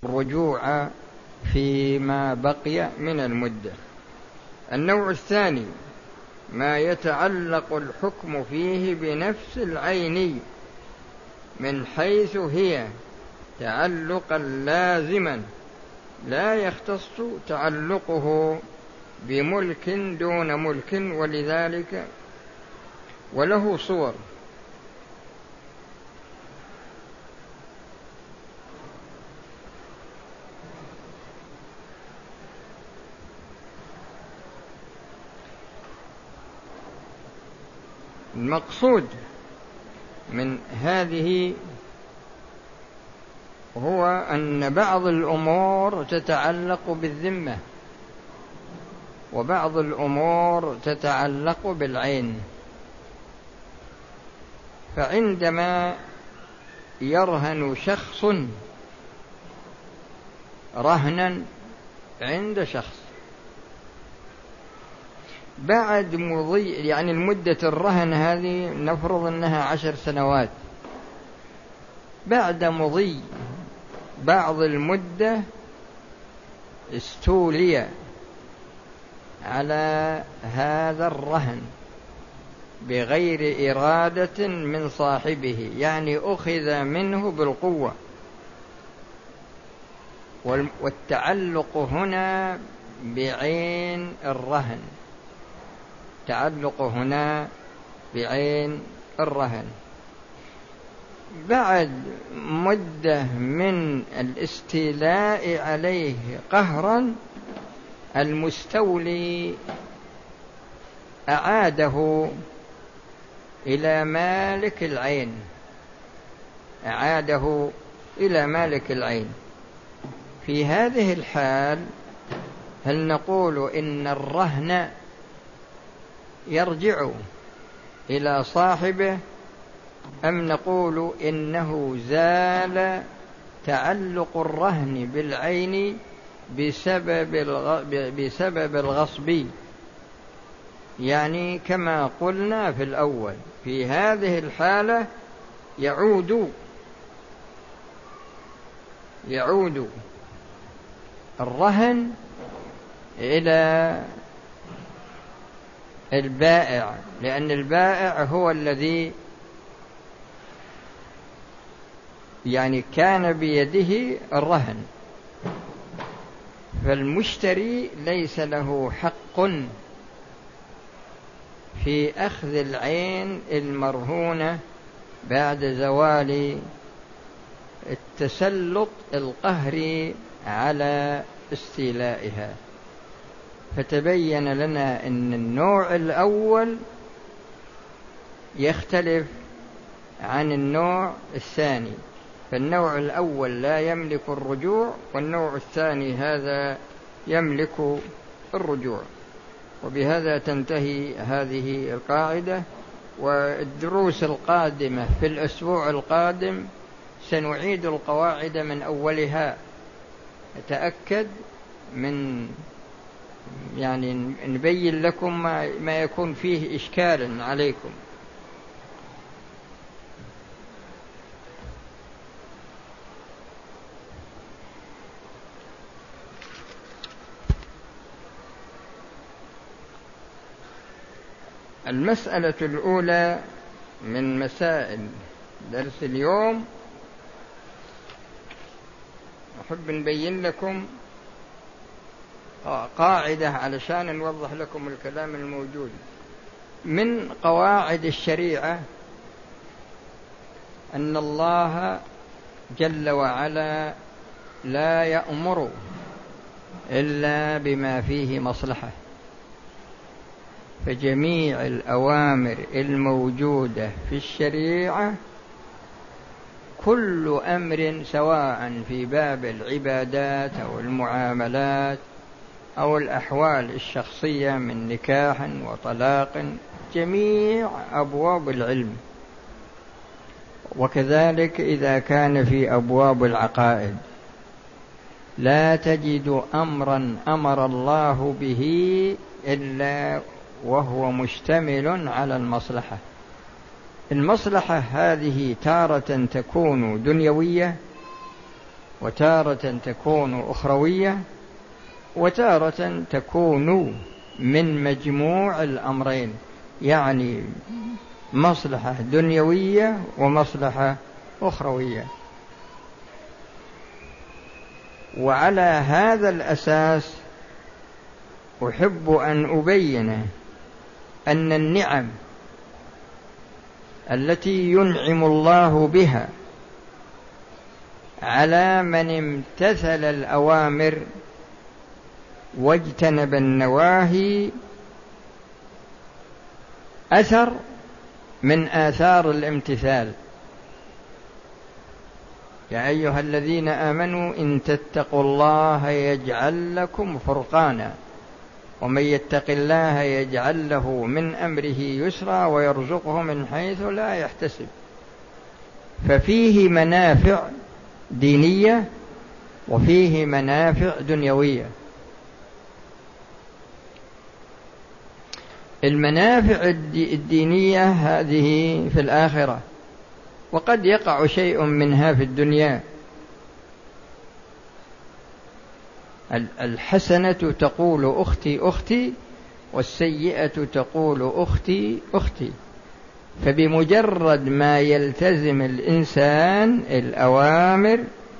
الرجوع فيما بقي من المدة. النوع الثاني ما يتعلق الحكم فيه بنفس العين من حيث هي تعلقا لازما لا يختص تعلقه بملك دون ملك، ولذلك وله صور. المقصود من هذه هو أن بعض الأمور تتعلق بالذمة وبعض الأمور تتعلق بالعين. فعندما يرهن شخص رهنا عند شخص بعد مضي، يعني المدة الرهن هذه نفرض أنها 10 سنوات، بعد مضي بعض المدة استولي على هذا الرهن بغير إرادة من صاحبه، يعني أخذ منه بالقوة. والتعلق هنا بعين الرهن، تعلق هنا بعين الرهن. بعد مدة من الاستيلاء عليه قهرا المستولي أعاده إلى مالك العين، أعاده إلى مالك العين. في هذه الحال هل نقول إن الرهن يرجع إلى صاحبه، أم نقول إنه زال تعلق الرهن بالعين بسبب الغصب؟ يعني كما قلنا في الأول، في هذه الحالة يعود الرهن إلى البائع، لأن البائع هو الذي يعني كان بيده الرهن، فالمشتري ليس له حق في أخذ العين المرهونة بعد زوال التسلط القهري على استيلائها. فتبين لنا أن النوع الأول يختلف عن النوع الثاني، فالنوع الأول لا يملك الرجوع، والنوع الثاني هذا يملك الرجوع. وبهذا تنتهي هذه القاعدة. والدروس القادمة في الأسبوع القادم سنعيد القواعد من أولها. أتأكد من يعني نبين لكم ما يكون فيه إشكال عليكم. المسألة الأولى من مسائل درس اليوم أحب نبين لكم قاعدة علشان نوضح لكم الكلام الموجود. من قواعد الشريعة أن الله جل وعلا لا يأمر إلا بما فيه مصلحة، فجميع الأوامر الموجودة في الشريعة كل أمر سواء في باب العبادات أو المعاملات أو الأحوال الشخصية من نكاح وطلاق، جميع أبواب العلم. وكذلك إذا كان في أبواب العقائد لا تجد أمرا أمر الله به إلا وهو مشتمل على المصلحة. المصلحة هذه تارة تكون دنيوية وتارة تكون أخروية، وتارة تكون من مجموع الأمرين، يعني مصلحة دنيوية ومصلحة أخروية. وعلى هذا الأساس أحب أن أبين أن النعم التي ينعم الله بها على من امتثل الأوامر واجتنب النواهي أثر من آثار الامتثال. يا أيها الذين آمنوا إن تتقوا الله يجعل لكم فرقانا ومن يتق الله يجعل له من أمره يسرا ويرزقه من حيث لا يحتسب. ففيه منافع دينية وفيه منافع دنيوية. المنافع الدينية هذه في الآخرة، وقد يقع شيء منها في الدنيا. الحسنة تقول أختي أختي، والسيئة تقول أختي أختي. فبمجرد ما يلتزم الإنسان الأوامر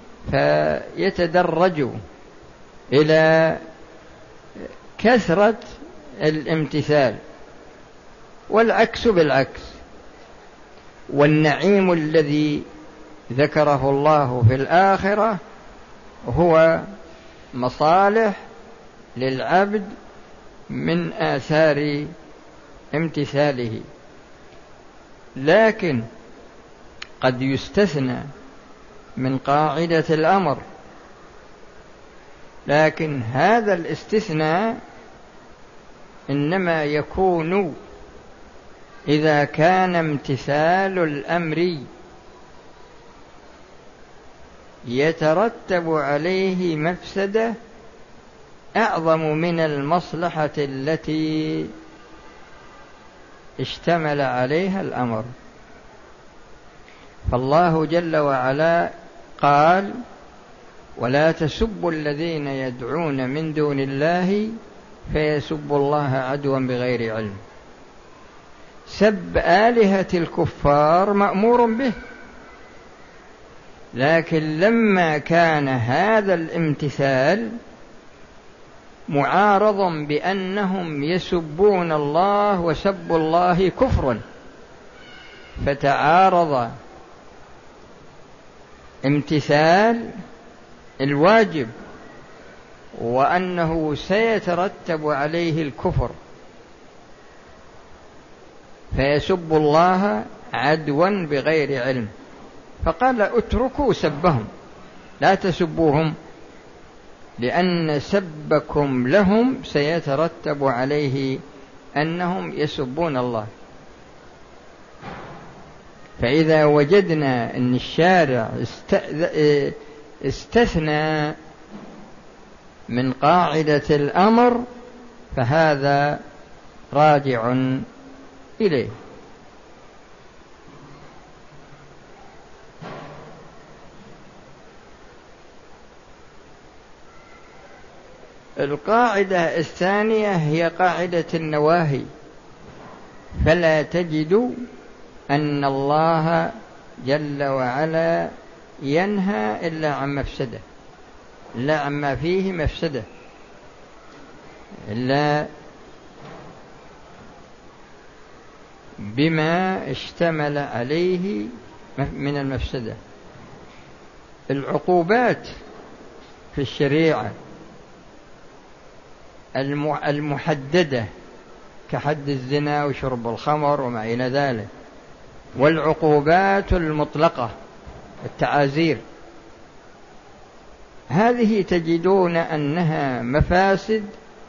فيتدرج إلى كثرة الامتثال، والعكس بالعكس. والنعيم الذي ذكره الله في الآخرة هو مصالح للعبد من آثار امتثاله. لكن قد يستثنى من قاعدة الأمر، لكن هذا الاستثناء إنما يكون إذا كان امتثال الأمر يترتب عليه مفسدة أعظم من المصلحة التي اشتمل عليها الأمر. فالله جل وعلا قال: ولا تسبوا الذين يدعون من دون الله فيسبوا الله عدوا بغير علم. سب آلهة الكفار مأمور به، لكن لما كان هذا الامتثال معارضا بأنهم يسبون الله وسب الله كفر، فتعارض امتثال الواجب وأنه سيترتب عليه الكفر، فيسب الله عدوا بغير علم، فقال: اتركوا سبهم، لا تسبوهم، لأن سبكم لهم سيترتب عليه أنهم يسبون الله. فإذا وجدنا أن الشارع استثنى من قاعدة الأمر فهذا راجع إليه. القاعدة الثانية هي قاعدة النواهي، فلا تجد أن الله جل وعلا ينهى إلا عن مفسدة، إلا عما فيه مفسدة، إلا بما اشتمل عليه من المفسدة. العقوبات في الشريعة المحددة كحد الزنا وشرب الخمر وما إلى ذلك، والعقوبات المطلقة التعازير، هذه تجدون أنها مفاسد،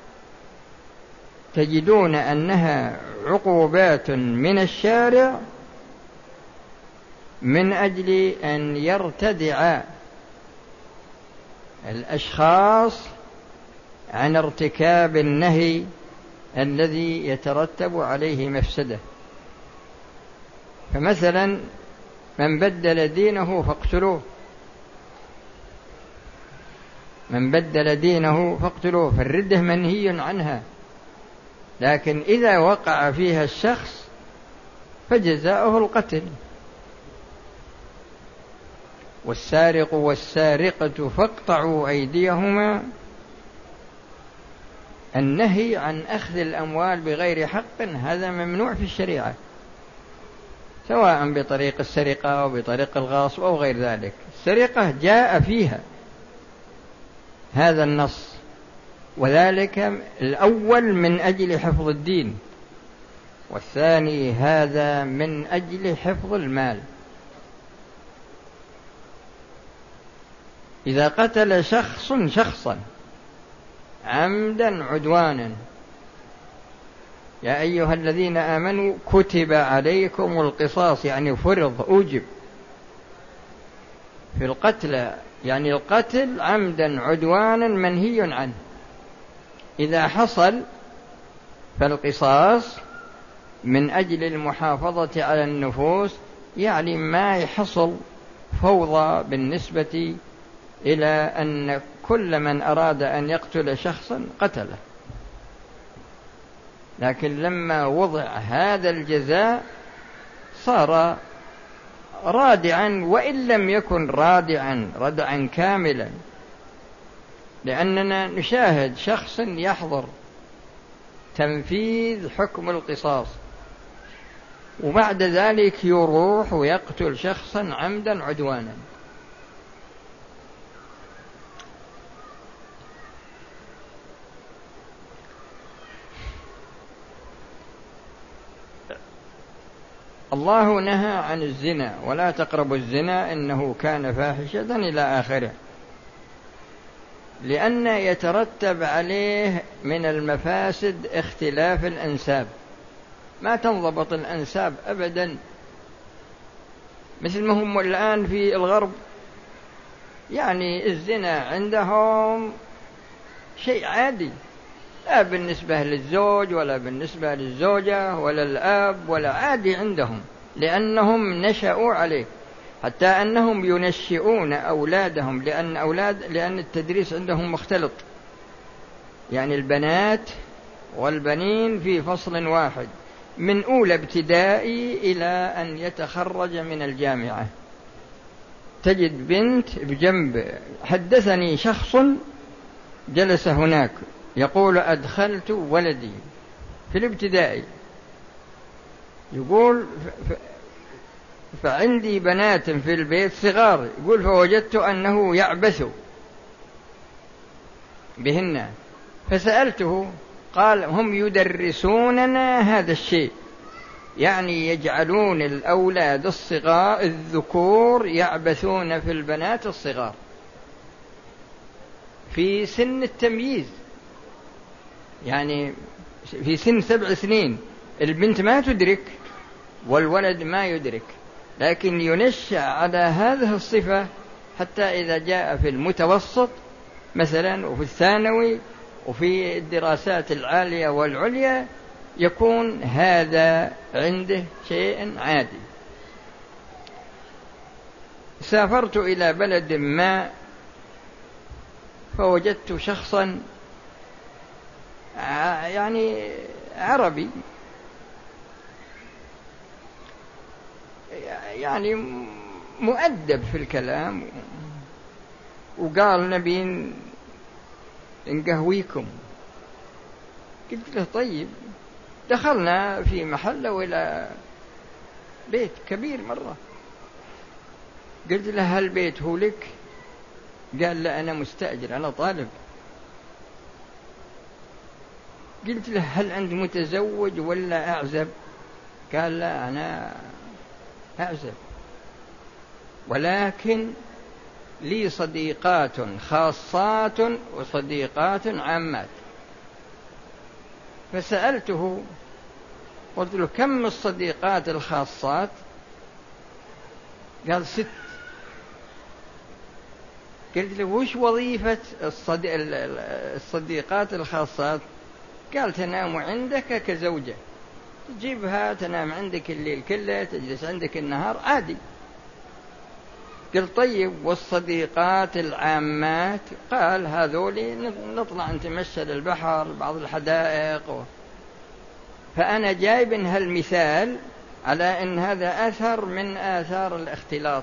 تجدون أنها عقوبات من الشارع من أجل أن يرتدع الأشخاص عن ارتكاب النهي الذي يترتب عليه مفسدة. فمثلا من بدل دينه فاقتلوه، من بدل دينه فاقتلوه، فالردة منهي عنها، لكن إذا وقع فيها الشخص فجزاؤه القتل. والسارق والسارقة فاقطعوا أيديهما، النهي عن أخذ الأموال بغير حق هذا ممنوع في الشريعة، سواء بطريق السرقة أو بطريق الغاصب أو غير ذلك. السرقة جاء فيها هذا النص، وذلك الأول من أجل حفظ الدين، والثاني هذا من أجل حفظ المال. إذا قتل شخص شخصا عمدا عدوانا، يا أيها الذين آمنوا كتب عليكم القصاص، يعني فرض أوجب في القتل، يعني القتل عمدا عدوانا منهي عنه. إذا حصل فالقصاص من أجل المحافظة على النفوس، يعني ما يحصل فوضى بالنسبة إلى أن كل من أراد أن يقتل شخصا قتله. لكن لما وضع هذا الجزاء صار رادعا، وإن لم يكن رادعا ردعا كاملا، لأننا نشاهد شخص يحضر تنفيذ حكم القصاص وبعد ذلك يروح ويقتل شخصا عمدا عدوانا. الله نهى عن الزنا، ولا تقربوا الزنا إنه كان فاحشة إلى آخره، لأن يترتب عليه من المفاسد اختلاف الأنساب، ما تنضبط الأنساب أبدا، مثل ما هم الآن في الغرب، يعني الزنا عندهم شيء عادي، لا بالنسبة للزوج ولا بالنسبة للزوجة ولا الأب ولا، عادي عندهم لأنهم نشأوا عليه، حتى أنهم ينشئون أولادهم، لأن التدريس عندهم مختلط، يعني البنات والبنين في فصل واحد من أولى ابتدائي إلى أن يتخرج من الجامعة. تجد بنت بجنب، حدثني شخص جلس هناك يقول أدخلت ولدي في الابتدائي، يقول فعندي بنات في البيت صغار، يقول فوجدت أنه يعبث بهن، فسألته قال هم يدرسوننا هذا الشيء، يعني يجعلون الأولاد الصغار الذكور يعبثون في البنات الصغار في سن التمييز، يعني في سن 7 سنين البنت ما تدرك والولد ما يدرك، لكن ينشأ على هذه الصفة حتى إذا جاء في المتوسط مثلا وفي الثانوي وفي الدراسات العالية والعليا يكون هذا عنده شيء عادي. سافرت إلى بلد ما فوجدت شخصا يعني عربي، يعني مؤدب في الكلام، وقال نبي نقهويكم. قلت له طيب. دخلنا في محل وإلى بيت كبير مرة، قلت له هل بيت هو لك؟ قال لا أنا مستأجر، أنا طالب. قلت له هل أنت متزوج ولا أعزب؟ قال لا أنا أعزب، ولكن لي صديقات خاصات وصديقات عامات. فسألته قلت له كم الصديقات الخاصات؟ قال 6. قلت له وش وظيفة الصديقات الخاصات؟ قال تنام عندك كزوجة، تجيبها تنام عندك الليل كله، تجلس عندك النهار عادي. قل طيب والصديقات العامات؟ قال هذولي نطلع نتمشى للبحر بعض الحدائق فأنا جايب هالمثال على أن هذا أثر من آثار الاختلاط.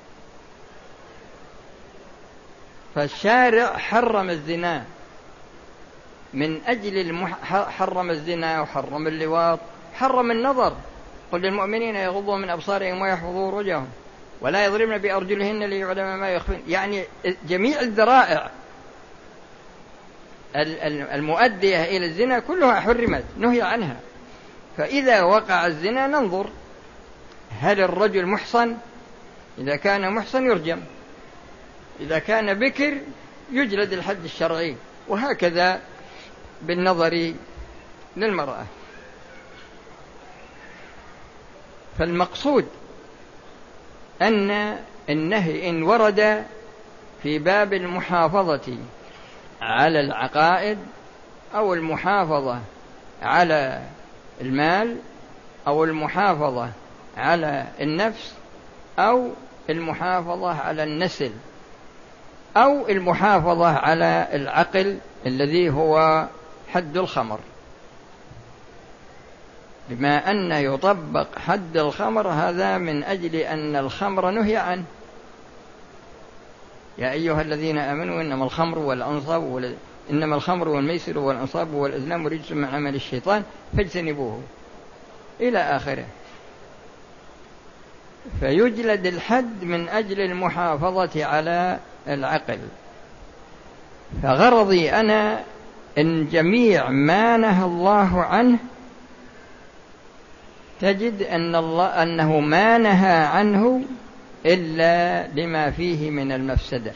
فالشارع حرم الزنا من أجل حرم الزنا وحرم اللواط، حرم النظر. قل للمؤمنين يغضوا من أبصارهم ويحفظوا فروجهم ولا يضربن بأرجلهن ليعلم ما يخفين. يعني جميع الذرائع المؤدية إلى الزنا كلها حرمت، نهي عنها. فإذا وقع الزنا ننظر هل الرجل محصن؟ إذا كان محصن يرجم، إذا كان بكر يجلد الحد الشرعي، وهكذا بالنظر للمرأة. فالمقصود أن النهي إن ورد في باب المحافظة على العقائد أو المحافظة على المال أو المحافظة على النفس أو المحافظة على النسل أو المحافظة على العقل الذي هو حد الخمر، بما أن يطبق حد الخمر هذا من أجل أن الخمر نهي عنه. يا أيها الذين آمنوا إنما الخمر والميسر والأنصاب والأزلام رجس من عمل الشيطان فاجتنبوه إلى آخره. فيجلد الحد من أجل المحافظة على العقل. فغرضي أنا إن جميع ما نهى الله عنه تجد أنه ما نهى عنه إلا لما فيه من المفسدة.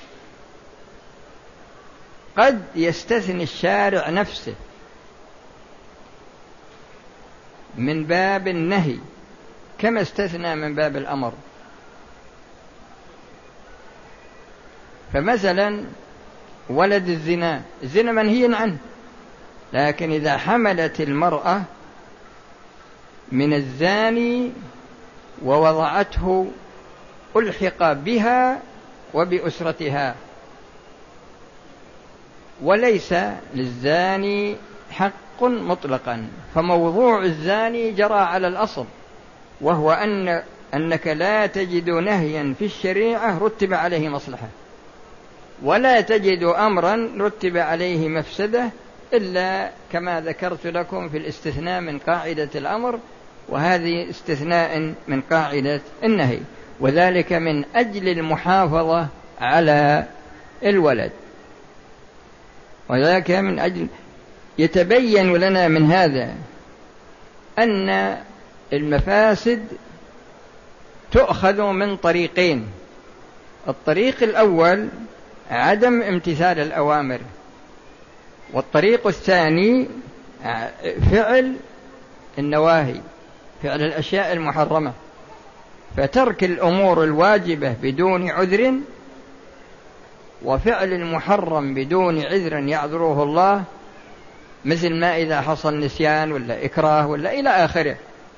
قد يستثني الشارع نفسه من باب النهي كما استثنى من باب الأمر. فمثلا ولد الزنا منهي عنه، لكن إذا حملت المرأة من الزاني ووضعته ألحق بها وبأسرتها، وليس للزاني حق مطلقا. فموضوع الزاني جرى على الأصل، وهو أنك لا تجد نهيا في الشريعة رتب عليه مصلحة، ولا تجد أمرا رتب عليه مفسدة إلا كما ذكرت لكم في الاستثناء من قاعدة الأمر، وهذه استثناء من قاعدة النهي، وذلك من أجل المحافظة على الولد. وذلك من أجل يتبين لنا من هذا أن المفاسد تؤخذ من طريقين. الطريق الأول عدم امتثال الأوامر، والطريق الثاني فعل النواهي، فعل الأشياء المحرمة. فترك الأمور الواجبة بدون عذر وفعل المحرم بدون عذر يعذره الله، مثل ما إذا حصل نسيان ولا إكراه ولا إلى آخره.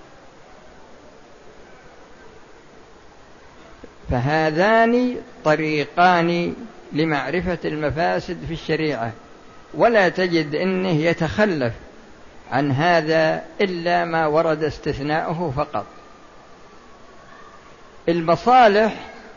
فهذان طريقان لمعرفة المفاسد في الشريعة، ولا تجد أنه يتخلف عن هذا إلا ما ورد استثناؤه فقط. المصالح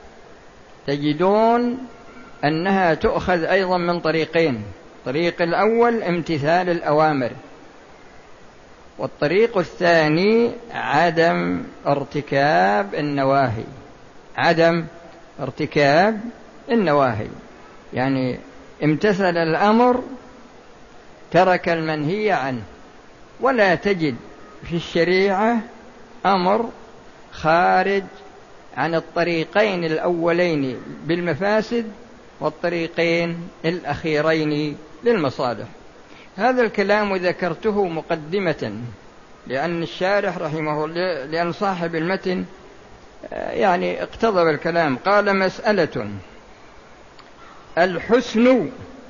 تجدون أنها تؤخذ أيضا من طريقين. الطريق الأول امتثال الأوامر، والطريق الثاني عدم ارتكاب النواهي. عدم ارتكاب النواهي يعني امتثل الأمر ترك المنهي عنه. ولا تجد في الشريعة أمر خارج عن الطريقين الأولين بالمفاسد والطريقين الأخيرين للمصالح. هذا الكلام ذكرته مقدمة لأن الشارح رحمه الله، لأن صاحب المتن يعني اقتضب الكلام. قال: مسألة: الحسن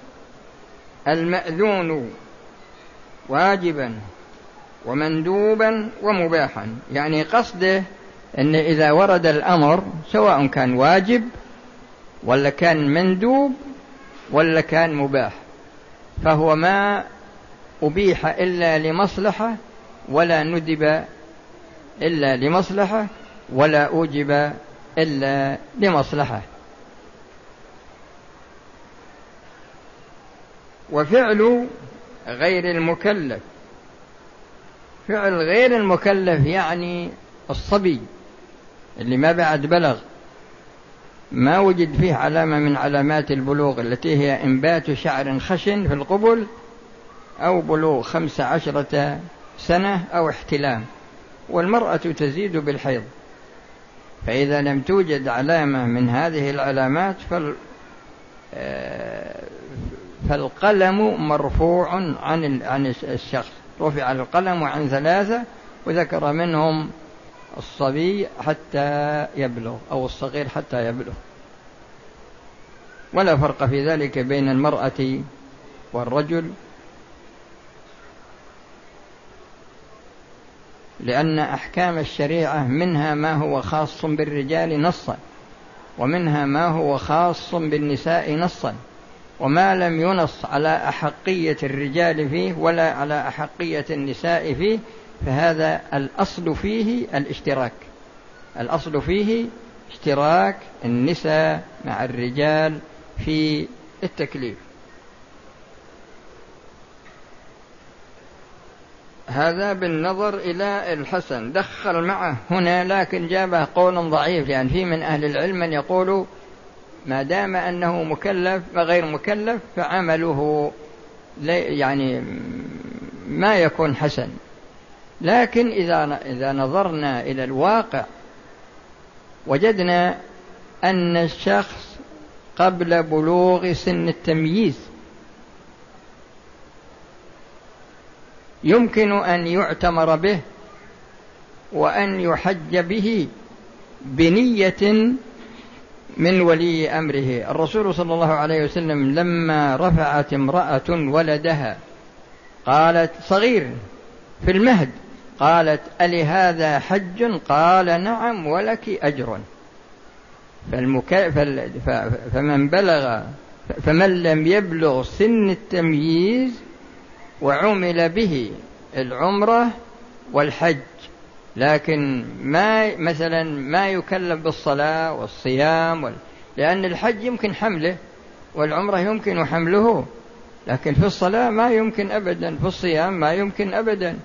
المأذون واجبا ومندوبا ومباحا. يعني قصده أن إذا ورد الأمر سواء كان واجب ولا كان مندوب ولا كان مباح، فهو ما أبيح إلا لمصلحة ولا ندب إلا لمصلحة ولا أوجب إلا لمصلحة. وفعل غير المكلف، فعل غير المكلف يعني الصبي اللي ما بعد بلغ، ما وجد فيه علامة من علامات البلوغ التي هي إنبات شعر خشن في القبل أو بلوغ 15 سنة أو احتلام، والمرأة تزيد بالحيض. فإذا لم توجد علامة من هذه العلامات فالقلم مرفوع عن الشخص. رفع القلم عن 3 وذكر منهم الصبي حتى يبلغ أو الصغير حتى يبلغ، ولا فرق في ذلك بين المرأة والرجل، لأن أحكام الشريعة منها ما هو خاص بالرجال نصا، ومنها ما هو خاص بالنساء نصا، وما لم ينص على أحقية الرجال فيه ولا على أحقية النساء فيه فهذا الأصل فيه الاشتراك، الأصل فيه اشتراك النساء مع الرجال في التكليف. هذا بالنظر إلى الحسن. دخل معه هنا لكن جابه قول ضعيف، لأن في من أهل العلم من يقول ما دام أنه مكلف وغير مكلف فعمله يعني ما يكون حسن. لكن إذا نظرنا إلى الواقع وجدنا أن الشخص قبل بلوغ سن التمييز يمكن أن يعتمر به وأن يحج به بنية من ولي أمره. الرسول صلى الله عليه وسلم لما رفعت امرأة ولدها قالت صغير في المهد قالت ألي هذا حج؟ قال نعم ولك أجر. فمن لم يبلغ سن التمييز وعمل به العمرة والحج، لكن ما يكلف بالصلاة والصيام لأن الحج يمكن حمله والعمرة يمكن حمله، لكن في الصلاة ما يمكن أبدا، في الصيام ما يمكن أبدا.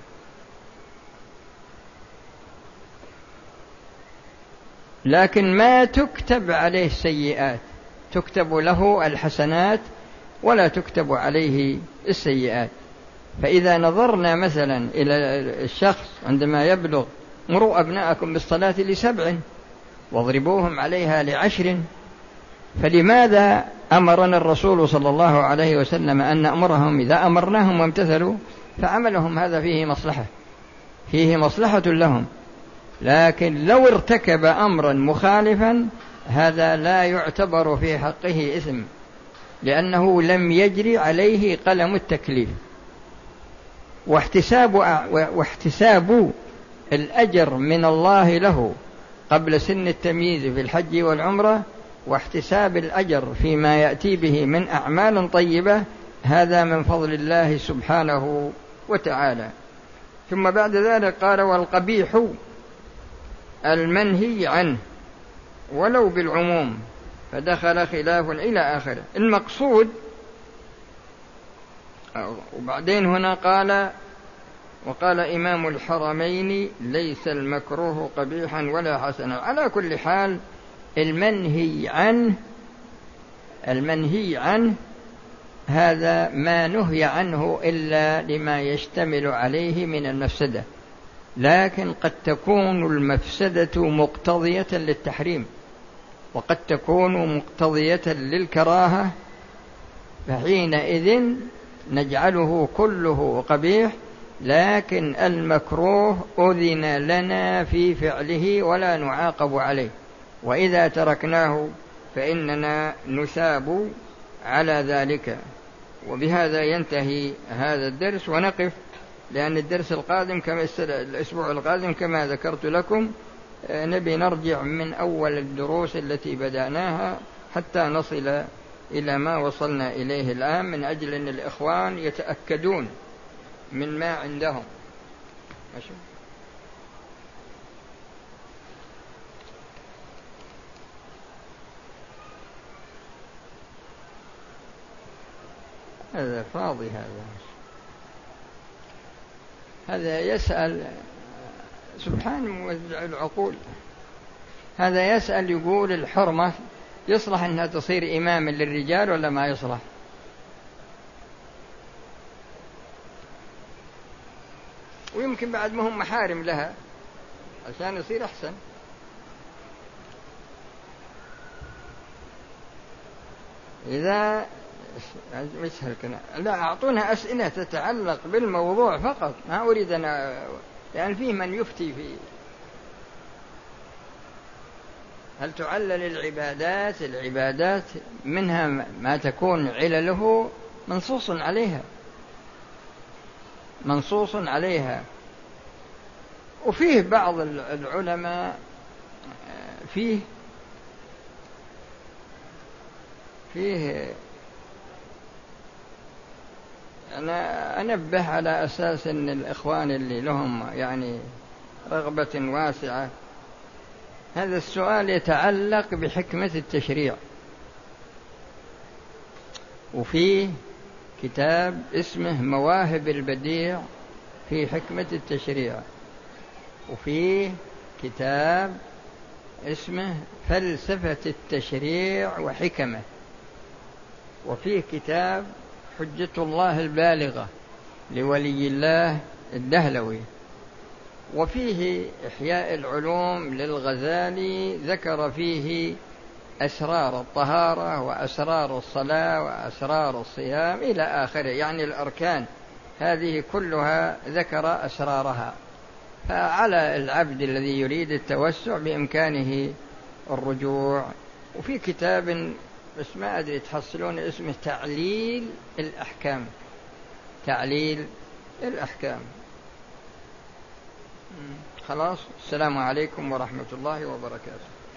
لكن ما تكتب عليه السيئات، تكتب له الحسنات ولا تكتب عليه السيئات. فإذا نظرنا مثلا إلى الشخص عندما يبلغ مروا أبناءكم بالصلاة ل7 واضربوهم عليها ل10، فلماذا أمرنا الرسول صلى الله عليه وسلم أن نأمرهم إذا أمرناهم وامتثلوا فعملهم هذا فيه مصلحة لهم. لكن لو ارتكب أمرا مخالفا هذا لا يعتبر في حقه إثم، لأنه لم يجري عليه قلم التكليف. واحتساب الأجر من الله له قبل سن التمييز في الحج والعمرة واحتساب الأجر فيما يأتي به من أعمال طيبة هذا من فضل الله سبحانه وتعالى. ثم بعد ذلك قال والقبيح المنهي عنه ولو بالعموم، فدخل خلاف إلى آخره. المقصود وبعدين هنا وقال إمام الحرمين ليس المكروه قبيحا ولا حسنا. على كل حال المنهي عنه هذا ما نهي عنه إلا لما يشتمل عليه من المفسدة، لكن قد تكون المفسدة مقتضية للتحريم وقد تكون مقتضية للكراهة، فحينئذ نجعله كله قبيح، لكن المكروه أذن لنا في فعله ولا نعاقب عليه، وإذا تركناه فإننا نثاب على ذلك. وبهذا ينتهي هذا الدرس ونقف، لأن الدرس القادم الأسبوع القادم كما ذكرت لكم نبي نرجع من أول الدروس التي بدأناها حتى نصل إلى ما وصلنا إليه الآن، من أجل أن الإخوان يتأكدون من ما عندهم. ماشي. هذا فاضي، هذا يسأل سبحان موزع العقول. هذا يسأل يقول الحرمة يصلح أنها تصير إماما للرجال ولا ما يصلح؟ ويمكن بعد ما هم محارم لها عشان يصير أحسن. إذا لا أعطونا أسئلة تتعلق بالموضوع فقط، ما أريد أنا يعني فيه من يفتي في هل تعلل العبادات منها ما تكون علله منصوص عليها. وفيه بعض العلماء فيه أنا أنبه على أساس أن الإخوان اللي لهم يعني رغبة واسعة، هذا السؤال يتعلق بحكمة التشريع. وفيه كتاب اسمه مواهب البديع في حكمة التشريع، وفيه كتاب اسمه فلسفة التشريع وحكمه، وفيه كتاب حجة الله البالغة لولي الله الدهلوي، وفيه إحياء العلوم للغزالي ذكر فيه أسرار الطهارة وأسرار الصلاة وأسرار الصيام إلى آخره، يعني الأركان هذه كلها ذكر أسرارها. فعلى العبد الذي يريد التوسع بإمكانه الرجوع. وفي كتاب بس ما أدري تحصلون اسمه تعليل الأحكام. خلاص، السلام عليكم ورحمة الله وبركاته.